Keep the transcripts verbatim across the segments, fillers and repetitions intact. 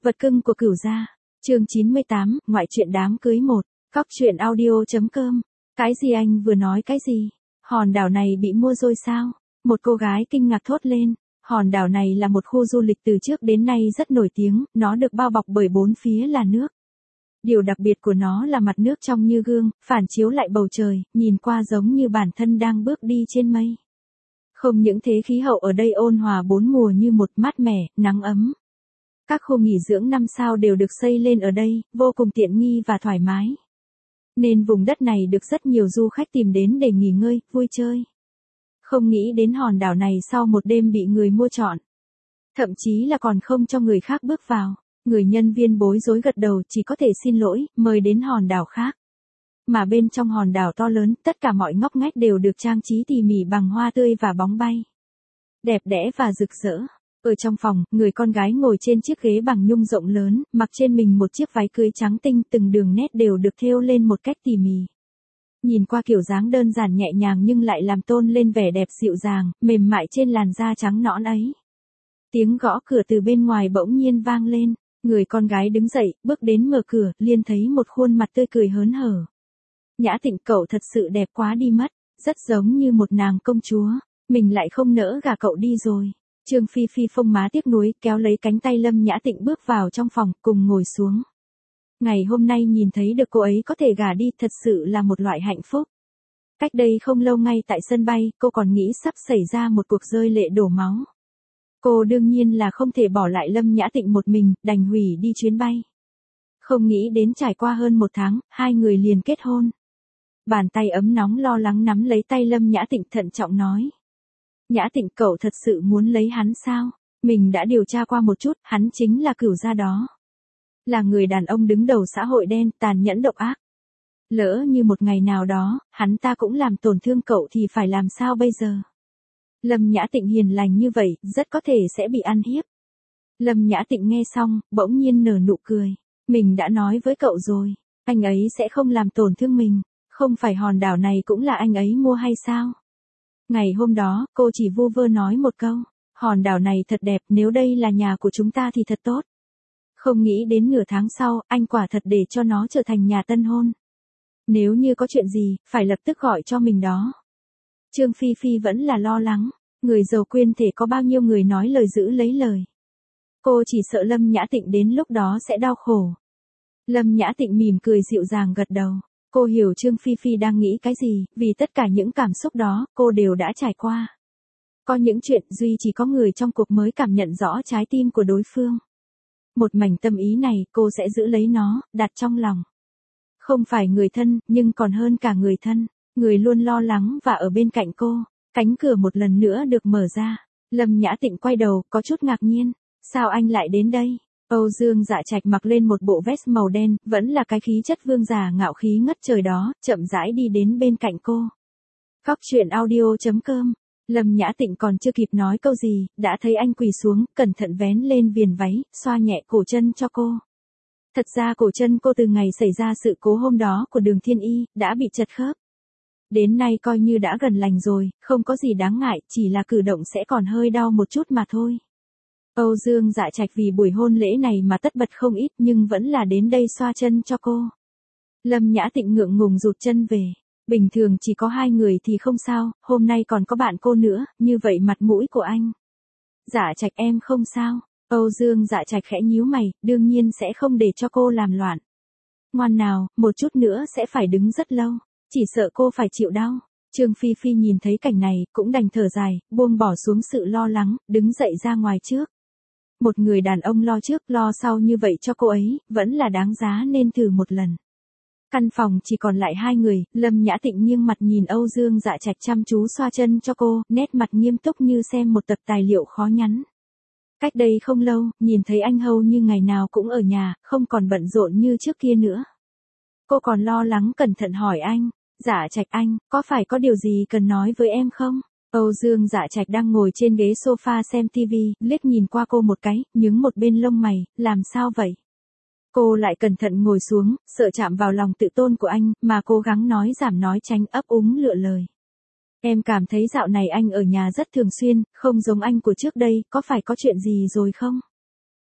Vật cưng của Cửu gia. Chương chín mươi tám, ngoại truyện đám cưới một. Cóc truyện audio chấm com. Cái gì anh vừa nói cái gì? Hòn đảo này bị mua rồi sao? Một cô gái kinh ngạc thốt lên. Hòn đảo này là một khu du lịch từ trước đến nay rất nổi tiếng, nó được bao bọc bởi bốn phía là nước. Điều đặc biệt của nó là mặt nước trong như gương, phản chiếu lại bầu trời, nhìn qua giống như bản thân đang bước đi trên mây. Không những thế, khí hậu ở đây ôn hòa bốn mùa như một, mát mẻ, nắng ấm. Các khu nghỉ dưỡng năm sao đều được xây lên ở đây, vô cùng tiện nghi và thoải mái. Nên vùng đất này được rất nhiều du khách tìm đến để nghỉ ngơi, vui chơi. Không nghĩ đến hòn đảo này sau một đêm bị người mua trọn. Thậm chí là còn không cho người khác bước vào. Người nhân viên bối rối gật đầu, chỉ có thể xin lỗi, mời đến hòn đảo khác. Mà bên trong hòn đảo to lớn, tất cả mọi ngóc ngách đều được trang trí tỉ mỉ bằng hoa tươi và bóng bay. Đẹp đẽ và rực rỡ. Ở trong phòng, người con gái ngồi trên chiếc ghế bằng nhung rộng lớn, mặc trên mình một chiếc váy cưới trắng tinh, từng đường nét đều được thêu lên một cách tỉ mỉ. Nhìn qua kiểu dáng đơn giản nhẹ nhàng nhưng lại làm tôn lên vẻ đẹp dịu dàng, mềm mại trên làn da trắng nõn ấy. Tiếng gõ cửa từ bên ngoài bỗng nhiên vang lên. Người con gái đứng dậy, bước đến mở cửa, liền thấy một khuôn mặt tươi cười hớn hở. Nhã Tịnh, cậu thật sự đẹp quá đi mất, rất giống như một nàng công chúa, mình lại không nỡ gả cậu đi rồi. Trương Phi Phi phông má tiếc nuối, kéo lấy cánh tay Lâm Nhã Tịnh bước vào trong phòng, cùng ngồi xuống. Ngày hôm nay nhìn thấy được cô ấy có thể gả đi, thật sự là một loại hạnh phúc. Cách đây không lâu ngay tại sân bay, cô còn nghĩ sắp xảy ra một cuộc rơi lệ đổ máu. Cô đương nhiên là không thể bỏ lại Lâm Nhã Tịnh một mình, đành hủy đi chuyến bay. Không nghĩ đến trải qua hơn một tháng, hai người liền kết hôn. Bàn tay ấm nóng lo lắng nắm lấy tay Lâm Nhã Tịnh, thận trọng nói. Nhã Tịnh, cậu thật sự muốn lấy hắn sao? Mình đã điều tra qua một chút, hắn chính là Cửu gia đó. Là người đàn ông đứng đầu xã hội đen, tàn nhẫn độc ác. Lỡ như một ngày nào đó, hắn ta cũng làm tổn thương cậu thì phải làm sao bây giờ? Lâm Nhã Tịnh hiền lành như vậy, rất có thể sẽ bị ăn hiếp. Lâm Nhã Tịnh nghe xong, bỗng nhiên nở nụ cười. Mình đã nói với cậu rồi, anh ấy sẽ không làm tổn thương mình. Không phải hòn đảo này cũng là anh ấy mua hay sao? Ngày hôm đó, cô chỉ vu vơ nói một câu. Hòn đảo này thật đẹp, nếu đây là nhà của chúng ta thì thật tốt. Không nghĩ đến nửa tháng sau, anh quả thật để cho nó trở thành nhà tân hôn. Nếu như có chuyện gì, phải lập tức gọi cho mình đó. Trương Phi Phi vẫn là lo lắng, người giàu quyên thể có bao nhiêu người nói lời giữ lấy lời. Cô chỉ sợ Lâm Nhã Tịnh đến lúc đó sẽ đau khổ. Lâm Nhã Tịnh mỉm cười dịu dàng gật đầu. Cô hiểu Trương Phi Phi đang nghĩ cái gì, vì tất cả những cảm xúc đó, cô đều đã trải qua. Có những chuyện duy chỉ có người trong cuộc mới cảm nhận rõ trái tim của đối phương. Một mảnh tâm ý này, cô sẽ giữ lấy nó, đặt trong lòng. Không phải người thân, nhưng còn hơn cả người thân. Người luôn lo lắng và ở bên cạnh cô. Cánh cửa một lần nữa được mở ra. Lâm Nhã Tịnh quay đầu, có chút ngạc nhiên. Sao anh lại đến đây? Âu Dương Dạ Trạch mặc lên một bộ vest màu đen, vẫn là cái khí chất vương giả ngạo khí ngất trời đó, chậm rãi đi đến bên cạnh cô. Cóc truyện audio chấm com. Lâm Nhã Tịnh còn chưa kịp nói câu gì, đã thấy anh quỳ xuống, cẩn thận vén lên viền váy, xoa nhẹ cổ chân cho cô. Thật ra cổ chân cô từ ngày xảy ra sự cố hôm đó của Đường Thiên Y, đã bị chật khớp. Đến nay coi như đã gần lành rồi, không có gì đáng ngại, chỉ là cử động sẽ còn hơi đau một chút mà thôi. Âu Dương Dạ Trạch vì buổi hôn lễ này mà tất bật không ít nhưng vẫn là đến đây xoa chân cho cô. Lâm Nhã Tịnh ngượng ngùng rụt chân về. Bình thường chỉ có hai người thì không sao, hôm nay còn có bạn cô nữa, như vậy mặt mũi của anh. Dạ Trạch em không sao. Âu Dương Dạ Trạch khẽ nhíu mày, đương nhiên sẽ không để cho cô làm loạn. Ngoan nào, một chút nữa sẽ phải đứng rất lâu. Chỉ sợ cô phải chịu đau. Trương Phi Phi nhìn thấy cảnh này, cũng đành thở dài, buông bỏ xuống sự lo lắng, đứng dậy ra ngoài trước. Một người đàn ông lo trước lo sau như vậy cho cô ấy, vẫn là đáng giá nên thử một lần. Căn phòng chỉ còn lại hai người, Lâm Nhã Tịnh nghiêng mặt nhìn Âu Dương Dạ Trạch chăm chú xoa chân cho cô, nét mặt nghiêm túc như xem một tập tài liệu khó nhắn. Cách đây không lâu, nhìn thấy anh hầu như ngày nào cũng ở nhà, không còn bận rộn như trước kia nữa. Cô còn lo lắng cẩn thận hỏi anh, Dạ Trạch anh, có phải có điều gì cần nói với em không? Âu Dương Dạ Trạch đang ngồi trên ghế sofa xem tivi, liếc nhìn qua cô một cái, nhướng một bên lông mày, làm sao vậy? Cô lại cẩn thận ngồi xuống, sợ chạm vào lòng tự tôn của anh, mà cố gắng nói giảm nói tránh ấp úng lựa lời. Em cảm thấy dạo này anh ở nhà rất thường xuyên, không giống anh của trước đây, có phải có chuyện gì rồi không?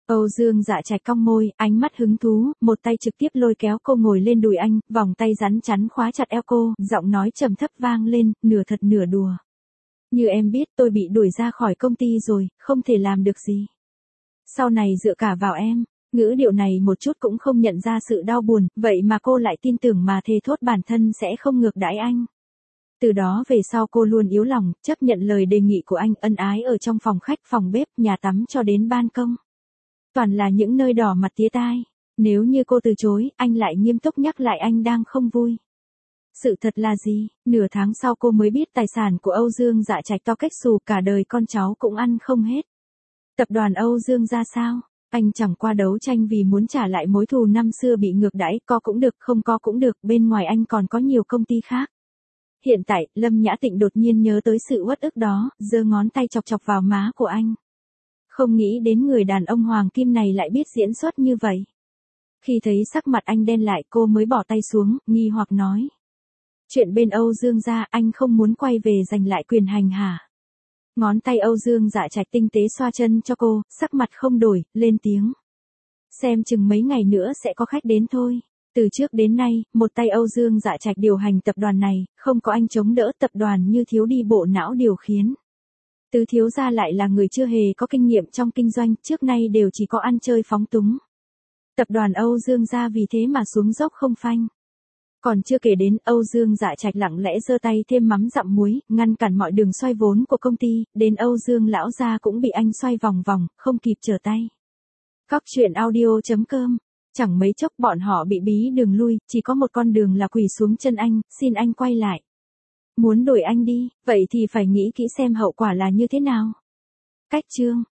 Âu Dương Dạ Trạch cong môi, ánh mắt hứng thú, một tay trực tiếp lôi kéo cô ngồi lên đùi anh, vòng tay rắn chắn khóa chặt eo cô, giọng nói trầm thấp vang lên, nửa thật nửa đùa. Như em biết tôi bị đuổi ra khỏi công ty rồi, không thể làm được gì. Sau này dựa cả vào em. Ngữ điệu này một chút cũng không nhận ra sự đau buồn, vậy mà cô lại tin tưởng mà thề thốt bản thân sẽ không ngược đãi anh. Từ đó về sau cô luôn yếu lòng, chấp nhận lời đề nghị của anh, ân ái ở trong phòng khách, phòng bếp, nhà tắm cho đến ban công. Toàn là những nơi đỏ mặt tía tai. Nếu như cô từ chối, anh lại nghiêm túc nhắc lại anh đang không vui. Sự thật là gì? Nửa tháng sau cô mới biết tài sản của Âu Dương Dạ Trạch to cách xù, cả đời con cháu cũng ăn không hết. Tập đoàn Âu Dương ra sao? Anh chẳng qua đấu tranh vì muốn trả lại mối thù năm xưa bị ngược đãi, có cũng được không có cũng được, bên ngoài anh còn có nhiều công ty khác. Hiện tại, Lâm Nhã Tịnh đột nhiên nhớ tới sự uất ức đó, giơ ngón tay chọc chọc vào má của anh. Không nghĩ đến người đàn ông hoàng kim này lại biết diễn xuất như vậy. Khi thấy sắc mặt anh đen lại, cô mới bỏ tay xuống, nghi hoặc nói. Chuyện bên Âu Dương gia, anh không muốn quay về giành lại quyền hành hả? Ngón tay Âu Dương Dạ Trạch tinh tế xoa chân cho cô, sắc mặt không đổi, lên tiếng. Xem chừng mấy ngày nữa sẽ có khách đến thôi. Từ trước đến nay, một tay Âu Dương Dạ Trạch điều hành tập đoàn này, không có anh chống đỡ tập đoàn như thiếu đi bộ não điều khiển. Tứ thiếu gia lại là người chưa hề có kinh nghiệm trong kinh doanh, trước nay đều chỉ có ăn chơi phóng túng. Tập đoàn Âu Dương gia vì thế mà xuống dốc không phanh. Còn chưa kể đến, Âu Dương Dạ Trạch lặng lẽ giơ tay thêm mắm dặm muối, ngăn cản mọi đường xoay vốn của công ty, đến Âu Dương lão gia cũng bị anh xoay vòng vòng, không kịp trở tay. Cóc truyện audio chấm com. Chẳng mấy chốc bọn họ bị bí đường lui, chỉ có một con đường là quỳ xuống chân anh, xin anh quay lại. Muốn đuổi anh đi, vậy thì phải nghĩ kỹ xem hậu quả là như thế nào. Cách chương